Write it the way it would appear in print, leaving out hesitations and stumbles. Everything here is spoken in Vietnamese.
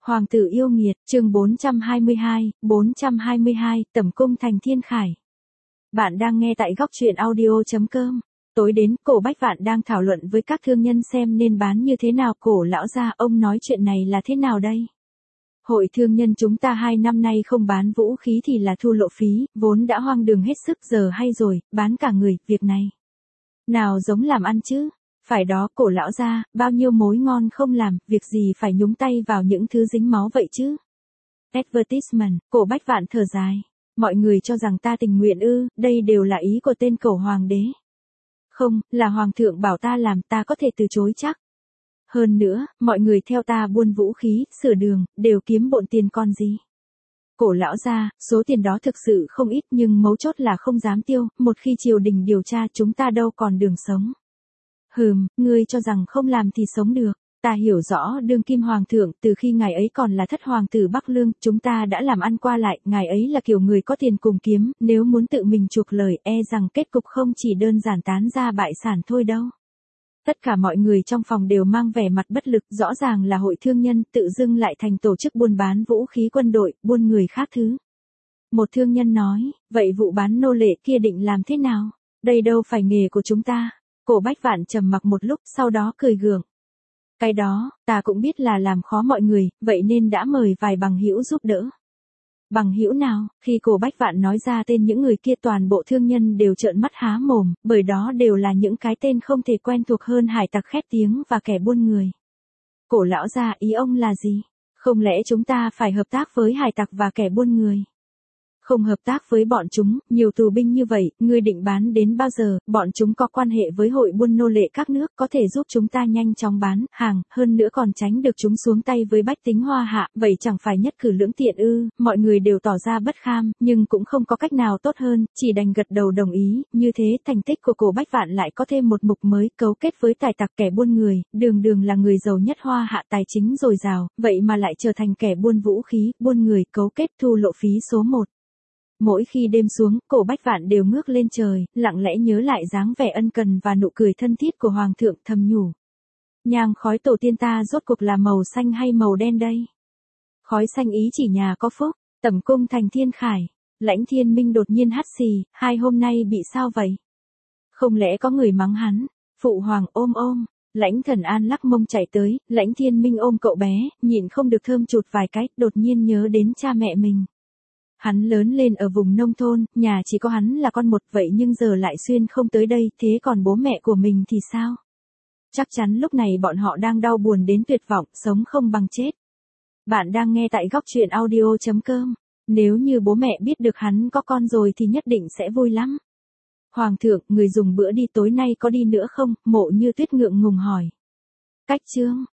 Hoàng tử yêu nghiệt, chương 422, Tẩm cung thành thiên khải. Bạn đang nghe tại góc truyện audio.com. Tối đến, Cổ Bách Vạn đang thảo luận với các thương nhân xem nên bán như thế nào. Cổ lão gia, ông nói chuyện này là thế nào đây? Hội thương nhân chúng ta 2 năm nay không bán vũ khí thì là thu lộ phí, vốn đã hoang đường hết sức, giờ hay rồi, bán cả người, việc này nào giống làm ăn chứ? Phải đó, Cổ lão gia, bao nhiêu mối ngon không làm, việc gì phải nhúng tay vào những thứ dính máu vậy chứ? Advertisement, Cổ Bách Vạn thở dài. Mọi người cho rằng ta tình nguyện ư? Đây đều là ý của tên Cổ hoàng đế. Không, là hoàng thượng bảo ta làm, ta có thể từ chối chắc. Hơn nữa, mọi người theo ta buôn vũ khí, sửa đường, đều kiếm bộn tiền con gì. Cổ lão gia, số tiền đó thực sự không ít nhưng mấu chốt là không dám tiêu, một khi triều đình điều tra chúng ta đâu còn đường sống. Ngươi cho rằng không làm thì sống được. Ta hiểu rõ đương kim hoàng thượng, từ khi ngài ấy còn là thất hoàng tử Bắc Lương, chúng ta đã làm ăn qua lại, ngài ấy là kiểu người có tiền cùng kiếm, nếu muốn tự mình chuộc lời, rằng kết cục không chỉ đơn giản tán ra bại sản thôi đâu. Tất cả mọi người trong phòng đều mang vẻ mặt bất lực, rõ ràng là hội thương nhân, tự dưng lại thành tổ chức buôn bán vũ khí quân đội, buôn người khác thứ. Một thương nhân nói, vậy vụ bán nô lệ kia định làm thế nào? Đây đâu phải nghề của chúng ta. Cổ Bách Vạn trầm mặc một lúc, sau đó cười gượng. Cái đó, ta cũng biết là làm khó mọi người, vậy nên đã mời vài bằng hữu giúp đỡ. Bằng hữu nào? Khi Cổ Bách Vạn nói ra tên những người kia, toàn bộ thương nhân đều trợn mắt há mồm, bởi đó đều là những cái tên không thể quen thuộc hơn hải tặc khét tiếng và kẻ buôn người. Cổ lão gia, ý ông là gì? Không lẽ chúng ta phải hợp tác với hải tặc và kẻ buôn người? Không hợp tác với bọn chúng, nhiều tù binh như vậy, ngươi định bán đến bao giờ? Bọn chúng có quan hệ với hội buôn nô lệ các nước, có thể giúp chúng ta nhanh chóng bán hàng, hơn nữa còn tránh được chúng xuống tay với bách tính hoa hạ, vậy chẳng phải nhất cử lưỡng tiện ư? Mọi người đều tỏ ra bất kham, nhưng cũng không có cách nào tốt hơn, chỉ đành gật đầu đồng ý. Như thế, thành tích của Cổ Bách Vạn lại có thêm một mục mới, cấu kết với tài tặc kẻ buôn người, đường là người giàu nhất hoa hạ, tài chính dồi dào, vậy mà lại trở thành kẻ buôn vũ khí, buôn người, cấu kết thu lộ phí số 1. Mỗi khi đêm xuống, Cổ Bách Vạn đều ngước lên trời, lặng lẽ nhớ lại dáng vẻ ân cần và nụ cười thân thiết của hoàng thượng, thầm nhủ. Nhang khói tổ tiên ta rốt cuộc là màu xanh hay màu đen đây? Khói xanh ý chỉ nhà có phúc, tẩm cung thành thiên khải. Lãnh Thiên Minh đột nhiên hắt xì, hai hôm nay bị sao vậy? Không lẽ có người mắng hắn? Phụ hoàng ôm. Lãnh Thần An lắc mông chạy tới, Lãnh Thiên Minh ôm cậu bé, nhịn không được thơm chụt vài cái, đột nhiên nhớ đến cha mẹ mình. Hắn lớn lên ở vùng nông thôn, nhà chỉ có hắn là con một, vậy nhưng giờ lại xuyên không tới đây, thế còn bố mẹ của mình thì sao? Chắc chắn lúc này bọn họ đang đau buồn đến tuyệt vọng, sống không bằng chết. Bạn đang nghe tại góc truyện audio.com. Nếu như bố mẹ biết được hắn có con rồi thì nhất định sẽ vui lắm. Hoàng thượng, người dùng bữa đi tối nay có đi nữa không? Mộ Như Tuyết ngượng ngùng hỏi. Cách chương.